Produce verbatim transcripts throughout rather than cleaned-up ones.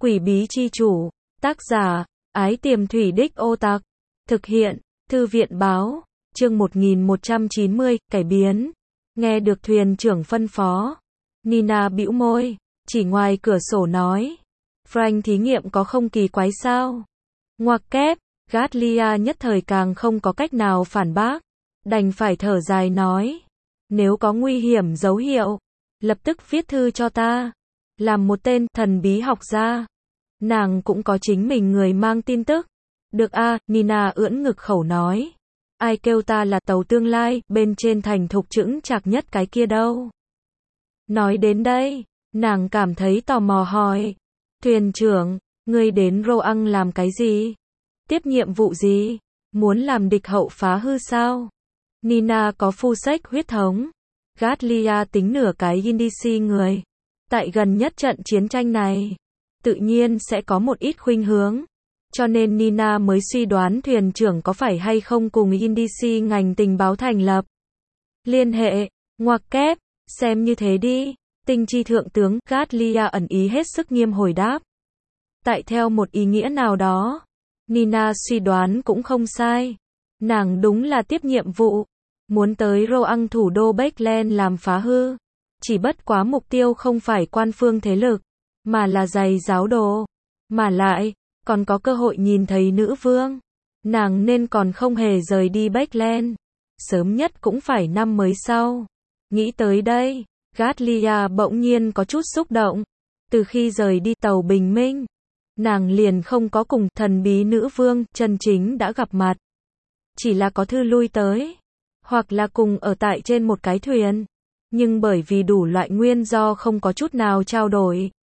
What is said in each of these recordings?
Quỷ bí chi chủ, tác giả, Ái Tiềm Thủy Đích Ô Tặc, thực hiện, Thư viện báo, chương một nghìn một trăm chín mươi, cải biến. Nghe được thuyền trưởng phân phó, Nina bĩu môi, chỉ ngoài cửa sổ nói, Frank thí nghiệm có không kỳ quái sao? Ngoặc kép, Gatlia nhất thời càng không có cách nào phản bác, đành phải thở dài nói, nếu có nguy hiểm dấu hiệu, lập tức viết thư cho ta. Làm một tên thần bí học gia, nàng cũng có chính mình người mang tin tức. Được a, Nina ưỡn ngực khẩu nói. Ai kêu ta là tàu tương lai, bên trên thành thục chững chạc nhất cái kia đâu. Nói đến đây, nàng cảm thấy tò mò hỏi. Thuyền trưởng, ngươi đến Roang làm cái gì? Tiếp nhiệm vụ gì? Muốn làm địch hậu phá hư sao? Nina có phu sách huyết thống. Gatlia tính nửa cái Indici người. Tại gần nhất trận chiến tranh này, tự nhiên sẽ có một ít khuynh hướng. Cho nên Nina mới suy đoán thuyền trưởng có phải hay không cùng Indici ngành tình báo thành lập. Liên hệ, ngoặc kép, xem như thế đi. Tinh chi thượng tướng, Gatlia ẩn ý hết sức nghiêm hồi đáp. Tại theo một ý nghĩa nào đó, Nina suy đoán cũng không sai. Nàng đúng là tiếp nhiệm vụ, muốn tới Roang thủ đô Backland làm phá hư. Chỉ bất quá mục tiêu không phải quan phương thế lực, mà là giày giáo đồ. Mà lại, còn có cơ hội nhìn thấy nữ vương. Nàng nên còn không hề rời đi Backland. Sớm nhất cũng phải năm mới sau. Nghĩ tới đây, Gatlia bỗng nhiên có chút xúc động. Từ khi rời đi tàu bình minh, nàng liền không có cùng thần bí nữ vương chân chính đã gặp mặt. Chỉ là có thư lui tới, hoặc là cùng ở tại trên một cái thuyền. Nhưng bởi vì đủ loại nguyên do không có chút nào trao đổi.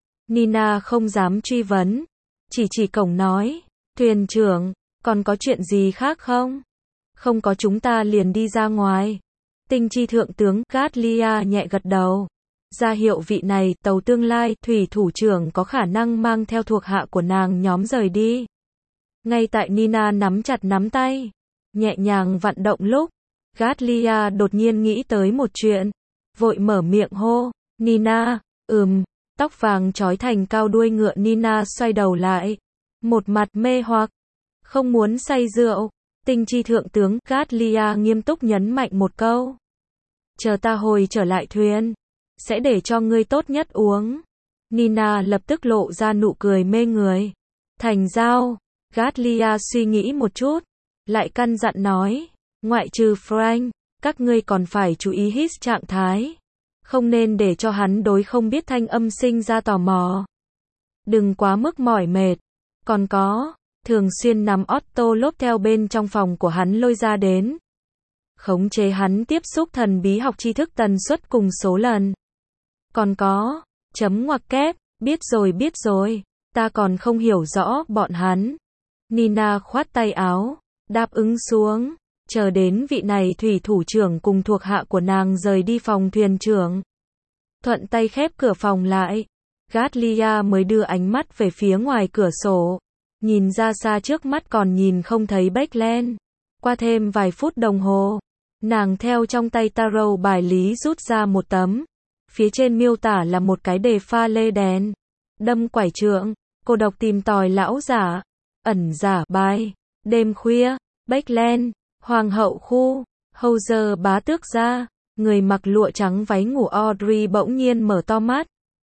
Nina không dám truy vấn, chỉ chỉ cổng nói, thuyền trưởng, còn có chuyện gì khác không? Không có chúng ta liền đi ra ngoài. Tinh chi thượng tướng Gatlia nhẹ gật đầu, ra hiệu vị này tàu tương lai thủy thủ trưởng có khả năng mang theo thuộc hạ của nàng nhóm rời đi. Ngay tại Nina nắm chặt nắm tay, nhẹ nhàng vận động lúc, Gatlia đột nhiên nghĩ tới một chuyện, vội mở miệng hô, Nina, ừm, tóc vàng trói thành cao đuôi ngựa Nina xoay đầu lại, một mặt mê hoặc, không muốn say rượu. Tinh chi thượng tướng Gatlia nghiêm túc nhấn mạnh một câu, chờ ta hồi trở lại thuyền, sẽ để cho ngươi tốt nhất uống. Nina lập tức lộ ra nụ cười mê người. Thành giao. Gatlia suy nghĩ một chút, lại căn dặn nói, ngoại trừ Frank, các ngươi còn phải chú ý hít trạng thái. Không nên để cho hắn đối không biết thanh âm sinh ra tò mò. Đừng quá mức mỏi mệt. Còn có, thường xuyên nắm Otto lốp theo bên trong phòng của hắn lôi ra đến. Khống chế hắn tiếp xúc thần bí học tri thức tần suất cùng số lần. Còn có, chấm ngoặc kép, biết rồi biết rồi, ta còn không hiểu rõ bọn hắn. Nina khoát tay áo, đáp ứng xuống. Chờ đến vị này thủy thủ trưởng cùng thuộc hạ của nàng rời đi phòng thuyền trưởng. Thuận tay khép cửa phòng lại. Gatlia mới đưa ánh mắt về phía ngoài cửa sổ. Nhìn ra xa trước mắt còn nhìn không thấy Backland. Qua thêm vài phút đồng hồ, nàng theo trong tay tarot bài lý rút ra một tấm. Phía trên miêu tả là một cái đề pha lê đèn. Đâm quải trượng, cô độc tìm tòi lão giả. Ẩn giả bài, đêm khuya, Backland. Hoàng hậu khu, Houser bá tước gia, người mặc lụa trắng váy ngủ Audrey bỗng nhiên mở to mắt.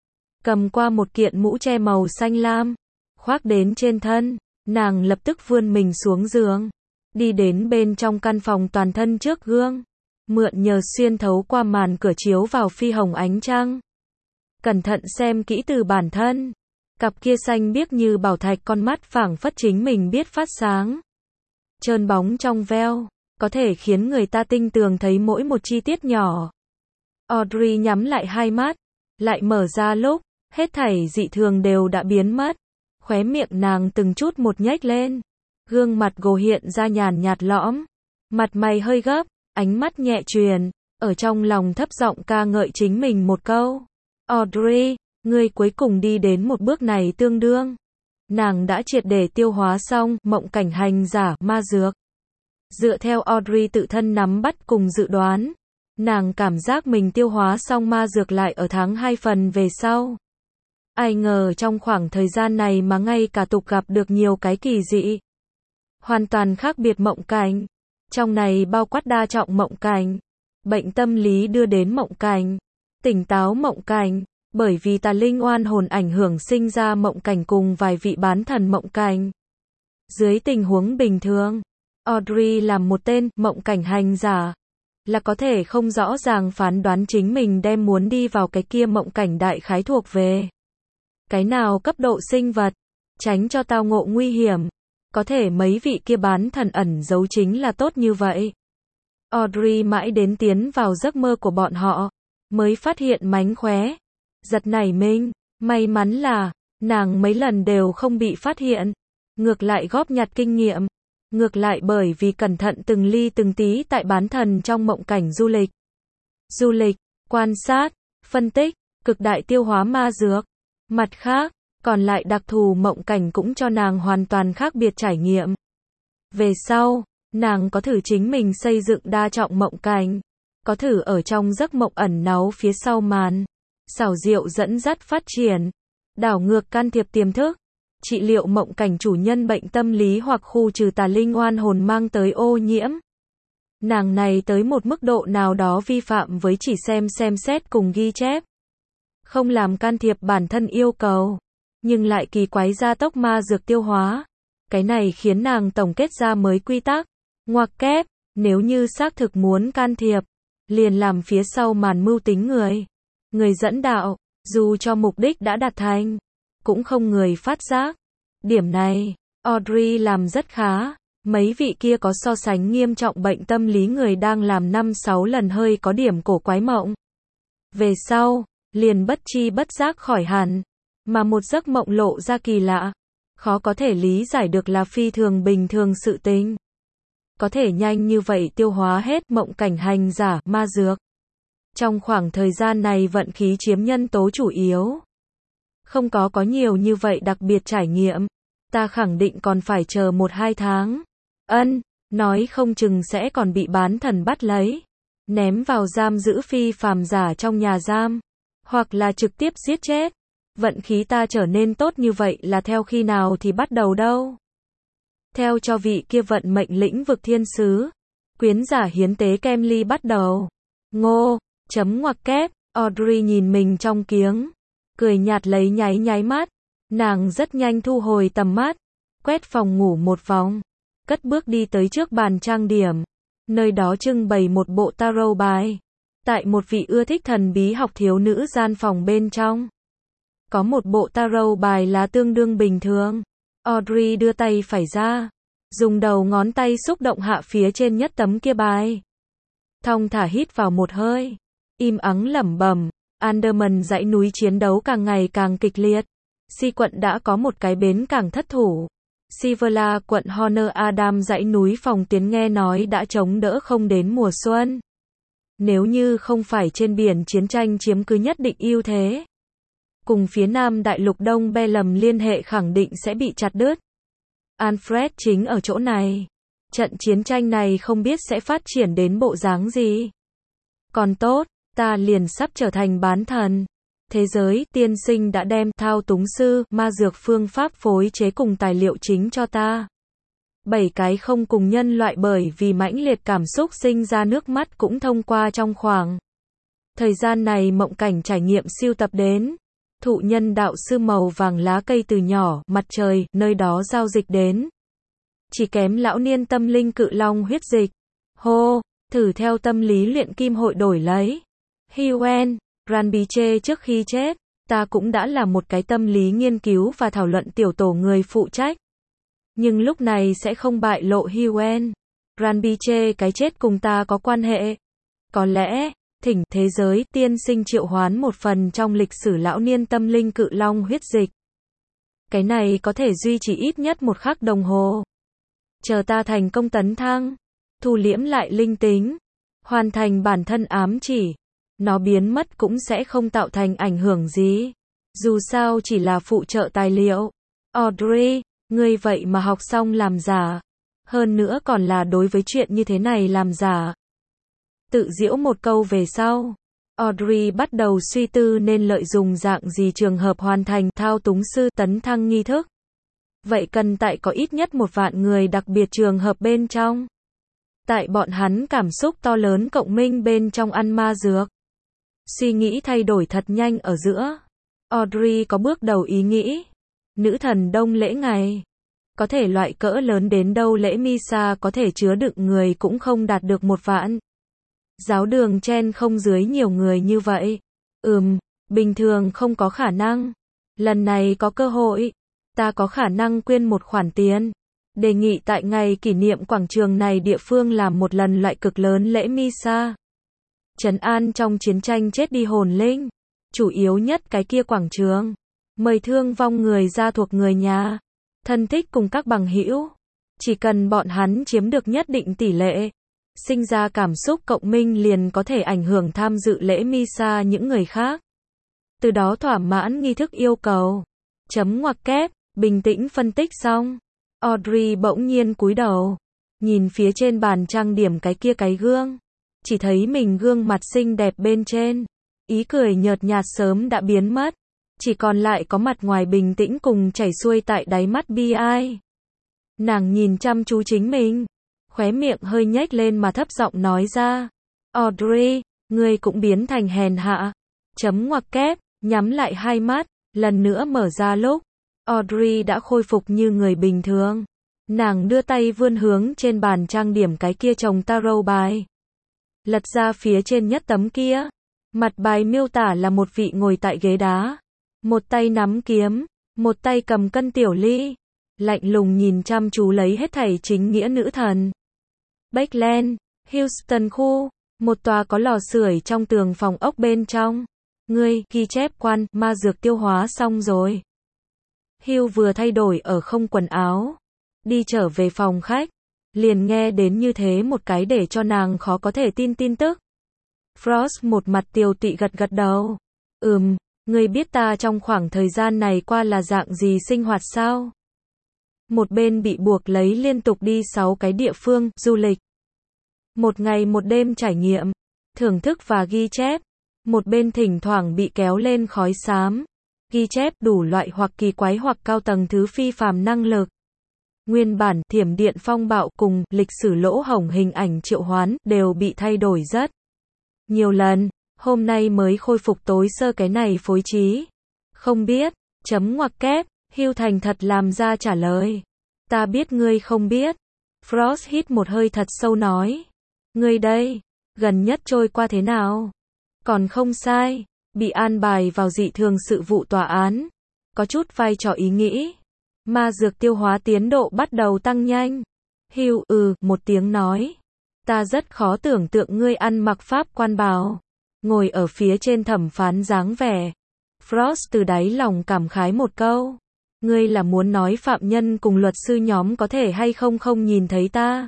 Cầm qua một kiện mũ che màu xanh lam, khoác đến trên thân, nàng lập tức vươn mình xuống giường, đi đến bên trong căn phòng toàn thân trước gương, mượn nhờ xuyên thấu qua màn cửa chiếu vào phi hồng ánh trăng. Cẩn thận xem kỹ từ bản thân, cặp kia xanh biếc như bảo thạch con mắt phảng phất chính mình biết phát sáng. Trơn bóng trong veo, có thể khiến người ta tinh tường thấy mỗi một chi tiết nhỏ. Audrey nhắm lại hai mắt, lại mở ra lúc, hết thảy dị thường đều đã biến mất. Khóe miệng nàng từng chút một nhếch lên, gương mặt gồ hiện ra nhàn nhạt lõm, mặt mày hơi gấp, ánh mắt nhẹ truyền, ở trong lòng thấp giọng ca ngợi chính mình một câu. Audrey, ngươi cuối cùng đi đến một bước này tương đương. Nàng đã triệt để tiêu hóa xong mộng cảnh hành giả ma dược. Dựa theo Audrey tự thân nắm bắt cùng dự đoán, nàng cảm giác mình tiêu hóa xong ma dược lại ở tháng hai phần về sau. Ai ngờ trong khoảng thời gian này mà ngay cả tục gặp được nhiều cái kỳ dị. Hoàn toàn khác biệt mộng cảnh. Trong này bao quát đa trọng mộng cảnh, bệnh tâm lý đưa đến mộng cảnh, tỉnh táo mộng cảnh, bởi vì tà linh oan hồn ảnh hưởng sinh ra mộng cảnh cùng vài vị bán thần mộng cảnh. Dưới tình huống bình thường, Audrey làm một tên mộng cảnh hành giả, là có thể không rõ ràng phán đoán chính mình đem muốn đi vào cái kia mộng cảnh đại khái thuộc về cái nào cấp độ sinh vật, tránh cho tao ngộ nguy hiểm. Có thể mấy vị kia bán thần ẩn giấu chính là tốt như vậy. Audrey mãi đến tiến vào giấc mơ của bọn họ, mới phát hiện mánh khóe, giật nảy mình, may mắn là, nàng mấy lần đều không bị phát hiện, ngược lại góp nhặt kinh nghiệm, ngược lại bởi vì cẩn thận từng ly từng tí tại bán thần trong mộng cảnh du lịch. Du lịch, quan sát, phân tích, cực đại tiêu hóa ma dược. Mặt khác, còn lại đặc thù mộng cảnh cũng cho nàng hoàn toàn khác biệt trải nghiệm. Về sau, nàng có thử chính mình xây dựng đa trọng mộng cảnh, có thử ở trong giấc mộng ẩn náu phía sau màn, xảo diệu dẫn dắt phát triển, đảo ngược can thiệp tiềm thức, trị liệu mộng cảnh chủ nhân bệnh tâm lý hoặc khu trừ tà linh oan hồn mang tới ô nhiễm. Nàng này tới một mức độ nào đó vi phạm với chỉ xem xem xét cùng ghi chép, không làm can thiệp bản thân yêu cầu, nhưng lại kỳ quái gia tốc ma dược tiêu hóa. Cái này khiến nàng tổng kết ra mới quy tắc, ngoặc kép, nếu như xác thực muốn can thiệp, liền làm phía sau màn mưu tính người. Người dẫn đạo, dù cho mục đích đã đạt thành, cũng không người phát giác. Điểm này, Audrey làm rất khá. Mấy vị kia có so sánh nghiêm trọng bệnh tâm lý người đang làm năm sáu lần hơi có điểm cổ quái mộng. Về sau, liền bất chi bất giác khỏi hẳn. Mà một giấc mộng lộ ra kỳ lạ, khó có thể lý giải được là phi thường bình thường sự tình. Có thể nhanh như vậy tiêu hóa hết mộng cảnh hành giả, ma dược. Trong khoảng thời gian này vận khí chiếm nhân tố chủ yếu. Không có có nhiều như vậy đặc biệt trải nghiệm. Ta khẳng định còn phải chờ một hai tháng. Ân, nói không chừng sẽ còn bị bán thần bắt lấy. Ném vào giam giữ phi phàm giả trong nhà giam. Hoặc là trực tiếp giết chết. Vận khí ta trở nên tốt như vậy là theo khi nào thì bắt đầu đâu? Theo cho vị kia vận mệnh lĩnh vực thiên sứ. Quyến giả hiến tế Kemly bắt đầu. Ngô, chấm ngoặc kép, Audrey nhìn mình trong kiếng. Cười nhạt lấy nháy nháy mắt. Nàng rất nhanh thu hồi tầm mắt. Quét phòng ngủ một vòng. Cất bước đi tới trước bàn trang điểm. Nơi đó trưng bày một bộ tarot bài. Tại một vị ưa thích thần bí học thiếu nữ gian phòng bên trong. Có một bộ tarot bài là tương đương bình thường. Audrey đưa tay phải ra, dùng đầu ngón tay xúc động hạ phía trên nhất tấm kia bài. Thong thả hít vào một hơi, im ắng lẩm bẩm, Anderman dãy núi chiến đấu càng ngày càng kịch liệt. Si quận đã có một cái bến cảng thất thủ. Siverla quận Honor Adam dãy núi phòng tiến nghe nói đã chống đỡ không đến mùa xuân. Nếu như không phải trên biển chiến tranh chiếm cứ nhất định ưu thế, cùng phía Nam đại lục Đông Belem liên hệ khẳng định sẽ bị chặt đứt. Alfred chính ở chỗ này. Trận chiến tranh này không biết sẽ phát triển đến bộ dáng gì. Còn tốt, ta liền sắp trở thành bán thần. Thế giới tiên sinh đã đem thao túng sư, ma dược phương pháp phối chế cùng tài liệu chính cho ta. Bảy cái không cùng nhân loại bởi vì mãnh liệt cảm xúc sinh ra nước mắt cũng thông qua trong khoảng thời gian này mộng cảnh trải nghiệm siêu tập đến. Thụ nhân đạo sư màu vàng lá cây từ nhỏ, mặt trời, nơi đó giao dịch đến. Chỉ kém lão niên tâm linh cự long huyết dịch. Hô, thử theo tâm lý luyện kim hội đổi lấy. Hiwen, Ranbiche trước khi chết, ta cũng đã là một cái tâm lý nghiên cứu và thảo luận tiểu tổ người phụ trách. Nhưng lúc này sẽ không bại lộ Hiwen. Ranbiche cái chết cùng ta có quan hệ. Có lẽ, thỉnh thế giới tiên sinh triệu hoán một phần trong lịch sử lão niên tâm linh cự long huyết dịch. Cái này có thể duy trì ít nhất một khắc đồng hồ. Chờ ta thành công tấn thăng, thu liễm lại linh tính, hoàn thành bản thân ám chỉ, nó biến mất cũng sẽ không tạo thành ảnh hưởng gì. Dù sao chỉ là phụ trợ tài liệu. Audrey, ngươi vậy mà học xong làm giả. Hơn nữa còn là đối với chuyện như thế này làm giả. Tự giễu một câu về sau, Audrey bắt đầu suy tư nên lợi dụng dạng gì trường hợp hoàn thành thao túng sư tấn thăng nghi thức. Vậy cần tại có ít nhất một vạn người đặc biệt trường hợp bên trong. Tại bọn hắn cảm xúc to lớn cộng minh bên trong ăn ma dược. Suy nghĩ thay đổi thật nhanh ở giữa. Audrey có bước đầu ý nghĩ. Nữ thần đông lễ ngày. Có thể loại cỡ lớn đến đâu lễ Misa có thể chứa đựng người cũng không đạt được một vạn. Giáo đường chen không dưới nhiều người như vậy. Ừm, bình thường không có khả năng. Lần này có cơ hội. Ta có khả năng quyên một khoản tiền. Đề nghị tại ngày kỷ niệm quảng trường này địa phương làm một lần loại cực lớn lễ Misa. Trấn an trong chiến tranh chết đi hồn linh. Chủ yếu nhất cái kia quảng trường. Mời thương vong người ra thuộc người nhà. Thân thích cùng các bằng hữu. Chỉ cần bọn hắn chiếm được nhất định tỷ lệ. Sinh ra cảm xúc cộng minh liền có thể ảnh hưởng tham dự lễ Misa những người khác. Từ đó thỏa mãn nghi thức yêu cầu. Chấm ngoặc kép, bình tĩnh phân tích xong. Audrey bỗng nhiên cúi đầu. Nhìn phía trên bàn trang điểm cái kia cái gương. Chỉ thấy mình gương mặt xinh đẹp bên trên. Ý cười nhợt nhạt sớm đã biến mất. Chỉ còn lại có mặt ngoài bình tĩnh cùng chảy xuôi tại đáy mắt bi ai. Nàng nhìn chăm chú chính mình. Khóe miệng hơi nhếch lên mà thấp giọng nói ra. Audrey, ngươi cũng biến thành hèn hạ. Chấm ngoặc kép, nhắm lại hai mắt, lần nữa mở ra lúc. Audrey đã khôi phục như người bình thường. Nàng đưa tay vươn hướng trên bàn trang điểm cái kia chồng tarot bài. Lật ra phía trên nhất tấm kia. Mặt bài miêu tả là một vị ngồi tại ghế đá. Một tay nắm kiếm, một tay cầm cân tiểu ly. Lạnh lùng nhìn chăm chú lấy hết thảy chính nghĩa nữ thần. Bakeland, Houston khu, một tòa có lò sưởi trong tường phòng ốc bên trong. Ngươi, ghi chép quan, ma dược tiêu hóa xong rồi. Hugh vừa thay đổi ở không quần áo. Đi trở về phòng khách. Liền nghe đến như thế một cái để cho nàng khó có thể tin tin tức. Frost một mặt tiều tụy gật gật đầu. Ừm, ngươi biết ta trong khoảng thời gian này qua là dạng gì sinh hoạt sao? Một bên bị buộc lấy liên tục đi sáu cái địa phương, du lịch. Một ngày một đêm trải nghiệm, thưởng thức và ghi chép. Một bên thỉnh thoảng bị kéo lên khói xám. Ghi chép đủ loại hoặc kỳ quái hoặc cao tầng thứ phi phàm năng lực. Nguyên bản, thiểm điện phong bạo cùng lịch sử lỗ hổng hình ảnh triệu hoán đều bị thay đổi rất nhiều lần. Hôm nay mới khôi phục tối sơ cái này phối trí. Không biết, chấm ngoặc kép, Hugh thành thật làm ra trả lời. Ta biết ngươi không biết. Frost hít một hơi thật sâu nói. Ngươi đây, gần nhất trôi qua thế nào? Còn không sai, bị an bài vào dị thường sự vụ tòa án. Có chút vai trò ý nghĩ. Ma dược tiêu hóa tiến độ bắt đầu tăng nhanh. Hugh ừ, một tiếng nói. Ta rất khó tưởng tượng ngươi ăn mặc pháp quan bào. Ngồi ở phía trên thẩm phán dáng vẻ. Frost từ đáy lòng cảm khái một câu. Ngươi là muốn nói phạm nhân cùng luật sư nhóm có thể hay không không nhìn thấy ta.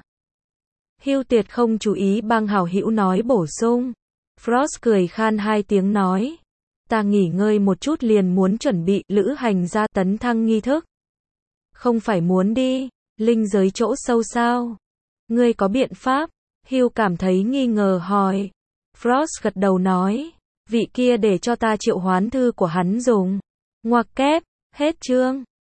Hugh tuyệt không chú ý bang hảo hữu nói bổ sung. Frost cười khan hai tiếng nói. Ta nghỉ ngơi một chút liền muốn chuẩn bị lữ hành ra tấn thăng nghi thức. Không phải muốn đi, linh giới chỗ sâu sao? Ngươi có biện pháp? Hugh cảm thấy nghi ngờ hỏi. Frost gật đầu nói. Vị kia để cho ta triệu hoán thư của hắn dùng. Ngoặc kép, hết chương.